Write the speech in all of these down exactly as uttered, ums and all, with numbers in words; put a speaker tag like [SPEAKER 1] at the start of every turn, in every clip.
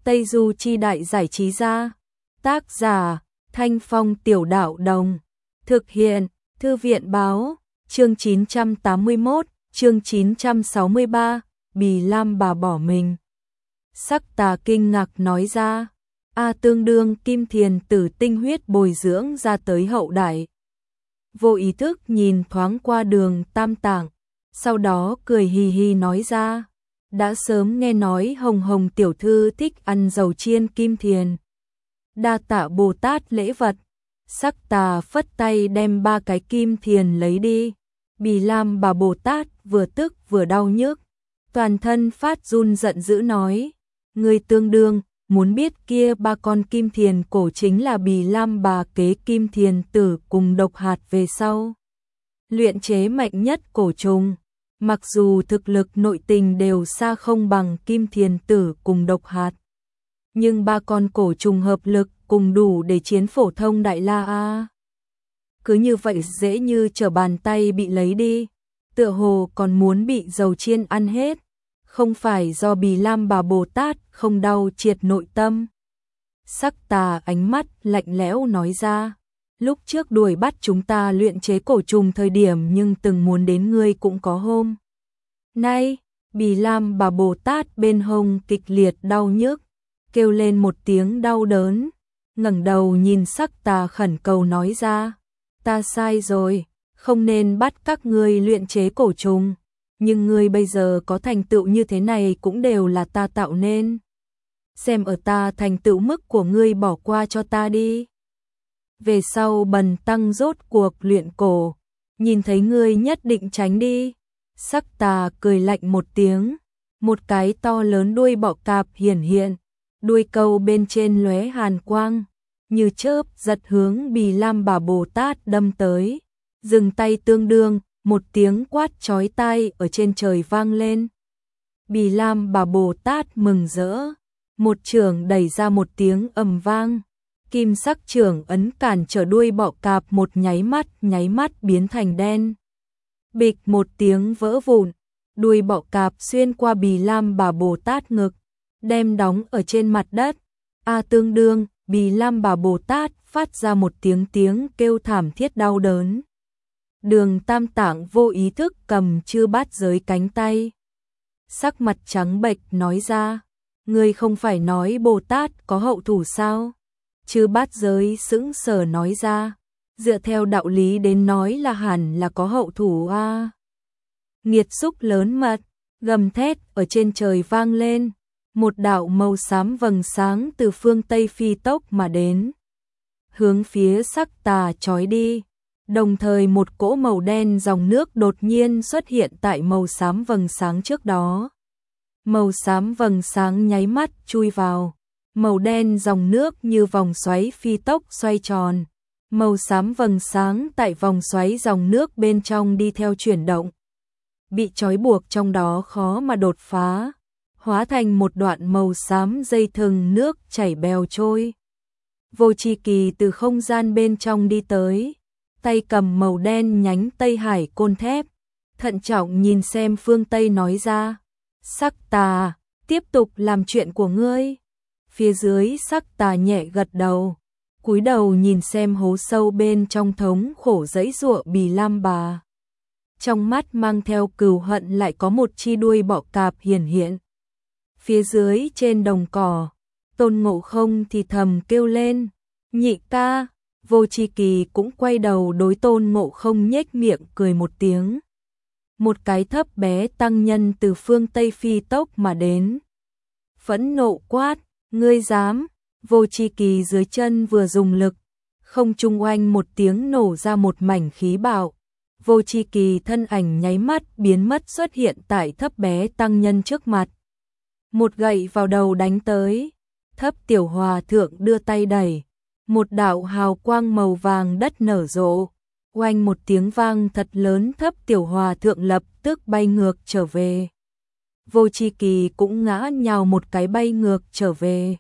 [SPEAKER 1] Tây Du Chi Đại Giải Trí Gia. Tác giả Thanh Phong Tiểu Đạo Đồng. Thực hiện Thư viện Báo. Chương chín trăm tám mươi mốt, chương chín trăm sáu mươi ba, Bì Lam bà bỏ mình. Sắc Tà kinh ngạc nói ra, a tương đương kim thiền tử tinh huyết bồi dưỡng ra tới hậu đại. Vô ý thức nhìn thoáng qua Đường Tam Tạng, sau đó cười hì hì nói ra, đã sớm nghe nói Hồng Hồng tiểu thư thích ăn dầu chiên kim thiền. Đa tạ Bồ Tát lễ vật. Sắc Tà phất tay đem ba cái kim thiền lấy đi. Bì Lam bà Bồ Tát vừa tức vừa đau nhức, toàn thân phát run giận dữ nói, người tương đương, muốn biết kia ba con kim thiền cổ chính là Bì Lam bà kế kim thiền tử cùng độc hạt về sau luyện chế mạnh nhất cổ trùng. Mặc dù thực lực nội tình đều xa không bằng kim thiền tử cùng độc hạt, nhưng ba con cổ trùng hợp lực cùng đủ để chiến phổ thông đại la a. Cứ như vậy dễ như trở bàn tay bị lấy đi, tựa hồ còn muốn bị dầu chiên ăn hết, không phải do Bì Lam bà Bồ Tát không đau triệt nội tâm. Sắc Tà ánh mắt lạnh lẽo nói ra, lúc trước đuổi bắt chúng ta luyện chế cổ trùng thời điểm nhưng từng muốn đến ngươi cũng có hôm nay. Bì Lam bà Bồ Tát bên hông kịch liệt đau nhức, kêu lên một tiếng đau đớn, ngẩng đầu nhìn Sắc Tà khẩn cầu nói ra, ta sai rồi, không nên bắt các ngươi luyện chế cổ trùng, nhưng ngươi bây giờ có thành tựu như thế này cũng đều là ta tạo nên. Xem ở ta thành tựu mức của ngươi bỏ qua cho ta đi. Về sau bần tăng rốt cuộc luyện cổ, nhìn thấy ngươi nhất định tránh đi. Sắc Tà cười lạnh một tiếng, một cái to lớn đuôi bọ cạp hiển hiện, đuôi câu bên trên lóe hàn quang, như chớp giật hướng Bì Lam bà Bồ Tát đâm tới. Dừng tay tương đương, một tiếng quát chói tai ở trên trời vang lên. Bì Lam bà Bồ Tát mừng rỡ, một chưởng đẩy ra một tiếng ầm vang, kim sắc chưởng ấn cản trở đuôi bọ cạp một nháy mắt, nháy mắt biến thành đen. Bịch một tiếng vỡ vụn, đuôi bọ cạp xuyên qua Bì Lam bà Bồ Tát ngực, đem đóng ở trên mặt đất. A tương đương, Bì Lam bà Bồ Tát phát ra một tiếng tiếng kêu thảm thiết đau đớn. Đường Tam Tạng vô ý thức cầm chư bát giới cánh tay, sắc mặt trắng bệch nói ra, ngươi không phải nói Bồ Tát có hậu thủ sao? Chư bát giới sững sờ nói ra, dựa theo đạo lý đến nói là hẳn là có hậu thủ a. À. Nghiệt xúc lớn mật, gầm thét ở trên trời vang lên, một đạo màu xám vầng sáng từ phương Tây phi tốc mà đến, hướng phía Sắc Tà chói đi. Đồng thời một cỗ màu đen dòng nước đột nhiên xuất hiện tại màu xám vầng sáng trước đó. Màu xám vầng sáng nháy mắt chui vào, màu đen dòng nước như vòng xoáy phi tốc xoay tròn. Màu xám vầng sáng tại vòng xoáy dòng nước bên trong đi theo chuyển động, bị trói buộc trong đó khó mà đột phá, hóa thành một đoạn màu xám dây thừng nước chảy bèo trôi. Vô Chi Kỳ từ không gian bên trong đi tới, tay cầm màu đen nhánh Tây Hải côn thép, thận trọng nhìn xem phương Tây nói ra, Sắc Tà, tiếp tục làm chuyện của ngươi. Phía dưới Sắc Tà nhẹ gật đầu, cúi đầu nhìn xem hố sâu bên trong thống khổ giãy giụa Bì Lam bà. Trong mắt mang theo cừu hận lại có một chi đuôi bọ cạp hiển hiện. Phía dưới trên đồng cỏ, Tôn Ngộ Không thì thầm kêu lên, nhị ca. Vô Chi Kỳ cũng quay đầu đối Tôn Ngộ Không nhếch miệng cười một tiếng. Một cái thấp bé tăng nhân từ phương Tây phi tốc mà đến, phẫn nộ quát, ngươi dám? Vô Chi Kỳ dưới chân vừa dùng lực, không trung oanh một tiếng nổ ra một mảnh khí bạo. Vô Chi Kỳ thân ảnh nháy mắt biến mất xuất hiện tại thấp bé tăng nhân trước mặt. Một gậy vào đầu đánh tới, Thấp Tiểu Hòa Thượng đưa tay đẩy, một đạo hào quang màu vàng đất nở rộ, oanh một tiếng vang thật lớn, Thấp Tiểu Hòa Thượng lập tức bay ngược trở về. Vô Chi Kỳ cũng ngã nhào một cái bay ngược trở về.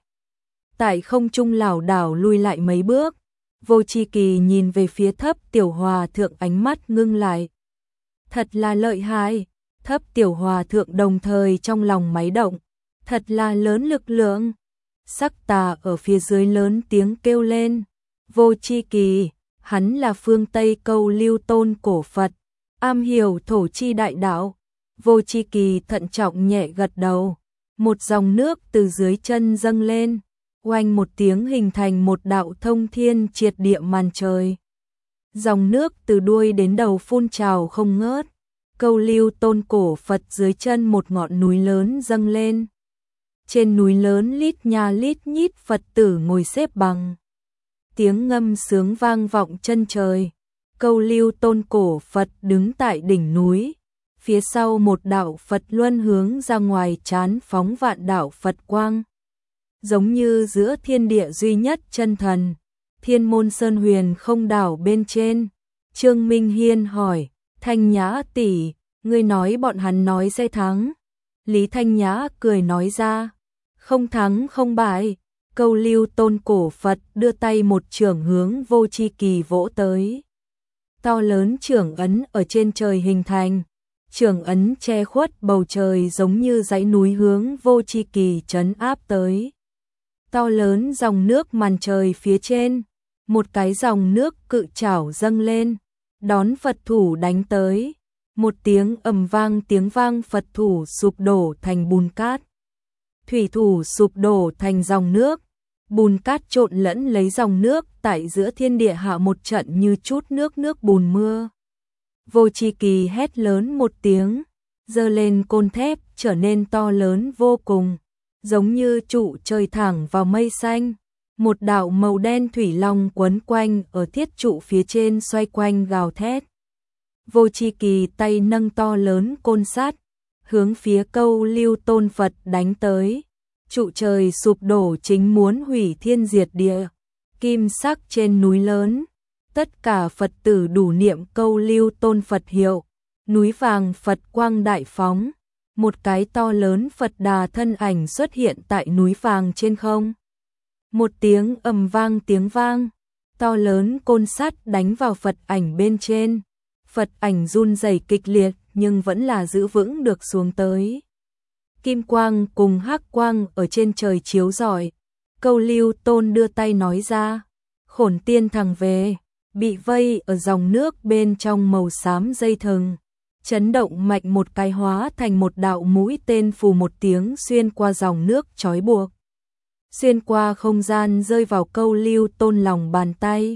[SPEAKER 1] Tại không trung lảo đảo lui lại mấy bước, Vô Chi Kỳ nhìn về phía Thấp Tiểu Hòa Thượng ánh mắt ngưng lại. Thật là lợi hại, Thấp Tiểu Hòa Thượng đồng thời trong lòng máy động, thật là lớn lực lượng. Sắc Tà ở phía dưới lớn tiếng kêu lên. Vô Chi Kỳ, hắn là phương Tây Câu Lưu Tôn cổ Phật, am hiểu thổ chi đại đạo. Vô Chi Kỳ thận trọng nhẹ gật đầu. Một dòng nước từ dưới chân dâng lên, oanh một tiếng hình thành một đạo thông thiên triệt địa màn trời. Dòng nước từ đuôi đến đầu phun trào không ngớt. Câu Lưu Tôn cổ Phật dưới chân một ngọn núi lớn dâng lên. Trên núi lớn lít nha lít nhít Phật tử ngồi xếp bằng. Tiếng ngâm sướng vang vọng chân trời. Câu Lưu Tôn cổ Phật đứng tại đỉnh núi. Phía sau một đạo Phật luân hướng ra ngoài chán phóng vạn đạo Phật quang. Giống như giữa thiên địa duy nhất chân thần. Thiên môn sơn huyền không đảo bên trên. Trương Minh Hiên hỏi, Thanh Nhã tỷ, ngươi nói bọn hắn nói sẽ thắng. Lý Thanh Nhã cười nói ra, không thắng không bại. Câu Lưu Tôn cổ Phật đưa tay một chưởng hướng Vô Chi Kỳ vỗ tới. To lớn chưởng ấn ở trên trời hình thành. Chưởng ấn che khuất bầu trời giống như dãy núi hướng Vô Chi Kỳ trấn áp tới. To lớn dòng nước màn trời phía trên. Một cái dòng nước cự trảo dâng lên, đón Phật thủ đánh tới. Một tiếng ầm vang tiếng vang Phật thủ sụp đổ thành bùn cát. Thủy thủ sụp đổ thành dòng nước. Bùn cát trộn lẫn lấy dòng nước tại giữa thiên địa hạ một trận như chút nước nước bùn mưa. Vô Chi Kỳ hét lớn một tiếng, giơ lên côn thép trở nên to lớn vô cùng, giống như trụ trời thẳng vào mây xanh. Một đạo màu đen thủy long quấn quanh ở thiết trụ phía trên xoay quanh gào thét. Vô Chi Kỳ tay nâng to lớn côn sắt, hướng phía Câu Lưu Tôn Phật đánh tới. Trụ trời sụp đổ chính muốn hủy thiên diệt địa. Kim sắc trên núi lớn, tất cả Phật tử đủ niệm Câu Lưu Tôn Phật hiệu. Núi vàng Phật quang đại phóng, một cái to lớn Phật Đà thân ảnh xuất hiện tại núi vàng trên không. Một tiếng ầm vang tiếng vang, to lớn côn sắt đánh vào Phật ảnh bên trên. Phật ảnh run rẩy kịch liệt nhưng vẫn là giữ vững được xuống tới. Kim quang cùng hắc quang ở trên trời chiếu rọi. Câu Lưu Tôn đưa tay nói ra, Khổn Tiên thằng về, bị vây ở dòng nước bên trong màu xám dây thừng. Chấn động mạnh một cái hóa thành một đạo mũi tên phù một tiếng xuyên qua dòng nước trói buộc. Xuyên qua không gian rơi vào Câu Lưu Tôn lòng bàn tay.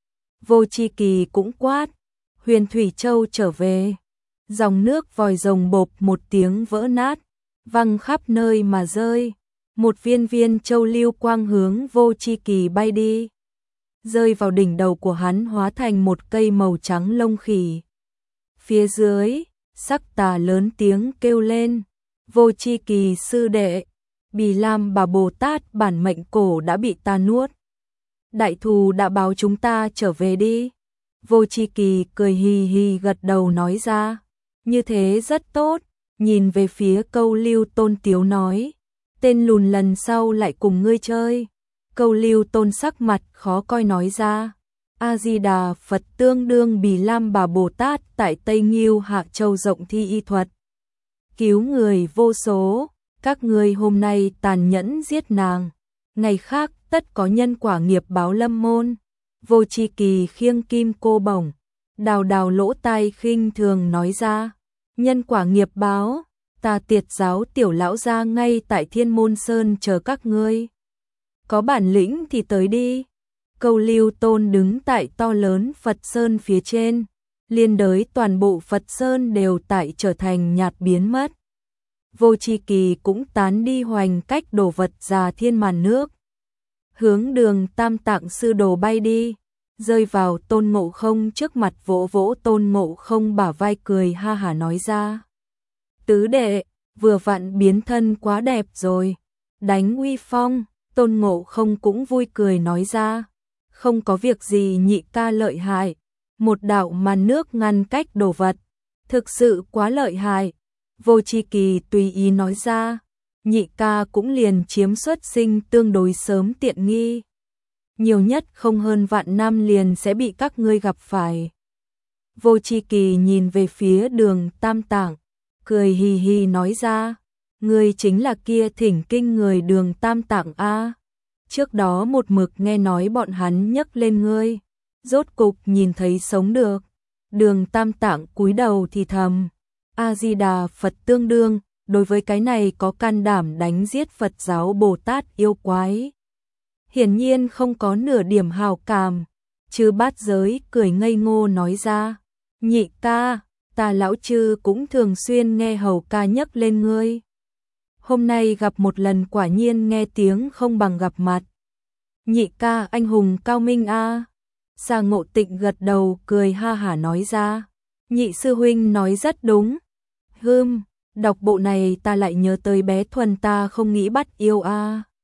[SPEAKER 1] Vô Chi Kỳ cũng quát, Huyền Thủy Châu trở về. Dòng nước vòi rồng bộp một tiếng vỡ nát, văng khắp nơi mà rơi. Một viên viên châu lưu quang hướng Vô Chi Kỳ bay đi, rơi vào đỉnh đầu của hắn hóa thành một cây màu trắng lông khỉ. Phía dưới, Sắc Tà lớn tiếng kêu lên, Vô Chi Kỳ sư đệ, Bì Lam Bà Bồ Tát bản mệnh cổ đã bị ta nuốt. Đại thù đã báo chúng ta trở về đi. Vô Chi Kỳ cười hì hì gật đầu nói ra, như thế rất tốt. Nhìn về phía Câu Lưu Tôn tiếu nói, tên lùn lần sau lại cùng ngươi chơi. Câu Lưu Tôn sắc mặt khó coi nói ra, A-di-đà Phật tương đương Bì Lam Bà Bồ Tát tại Tây Nghiêu Hạ Châu rộng thi y thuật, cứu người vô số. Các ngươi hôm nay tàn nhẫn giết nàng, ngày khác tất có nhân quả nghiệp báo lâm môn. Vô Chi Kỳ khiêng kim cô bổng, đào đào lỗ tai khinh thường nói ra, nhân quả nghiệp báo, ta Tiệt giáo tiểu lão gia ngay tại Thiên Môn Sơn chờ các ngươi. Có bản lĩnh thì tới đi. Câu Lưu Tôn đứng tại to lớn Phật Sơn phía trên, liên đới toàn bộ Phật Sơn đều tại trở thành nhạt biến mất. Vô Chi Kỳ cũng tán đi hoành cách đổ vật già thiên màn nước. Hướng Đường Tam Tạng sư đồ bay đi, rơi vào Tôn Ngộ Không trước mặt vỗ vỗ Tôn Ngộ Không bả vai cười ha hả nói ra. Tứ đệ, vừa vặn biến thân quá đẹp rồi, đánh uy phong. Tôn Ngộ Không cũng vui cười nói ra, không có việc gì nhị ca lợi hại, một đạo màn nước ngăn cách đồ vật, thực sự quá lợi hại. Vô Chi Kỳ tùy ý nói ra, nhị ca cũng liền chiếm xuất sinh tương đối sớm tiện nghi. Nhiều nhất không hơn vạn năm liền sẽ bị các ngươi gặp phải. Vô Chi Kỳ nhìn về phía Đường Tam Tạng, cười hì hì nói ra, ngươi chính là kia thỉnh kinh người Đường Tam Tạng a. trước đó một mực nghe nói bọn hắn nhấc lên ngươi, rốt cục nhìn thấy sống được. Đường Tam Tạng cúi đầu thì thầm, A Di Đà Phật tương đương, đối với cái này có can đảm đánh giết Phật giáo Bồ Tát yêu quái. Hiển nhiên không có nửa điểm hào cảm. Chư Bát Giới cười ngây ngô nói ra, nhị ca, ta lão chư cũng thường xuyên nghe hầu ca nhấc lên ngươi. Hôm nay gặp một lần quả nhiên nghe tiếng không bằng gặp mặt. Nhị ca anh hùng cao minh a. Sa Ngộ Tịnh gật đầu cười ha hả nói ra, nhị sư huynh nói rất đúng. Hưm, đọc bộ này ta lại nhớ tới bé Thuần ta không nghĩ bắt yêu a.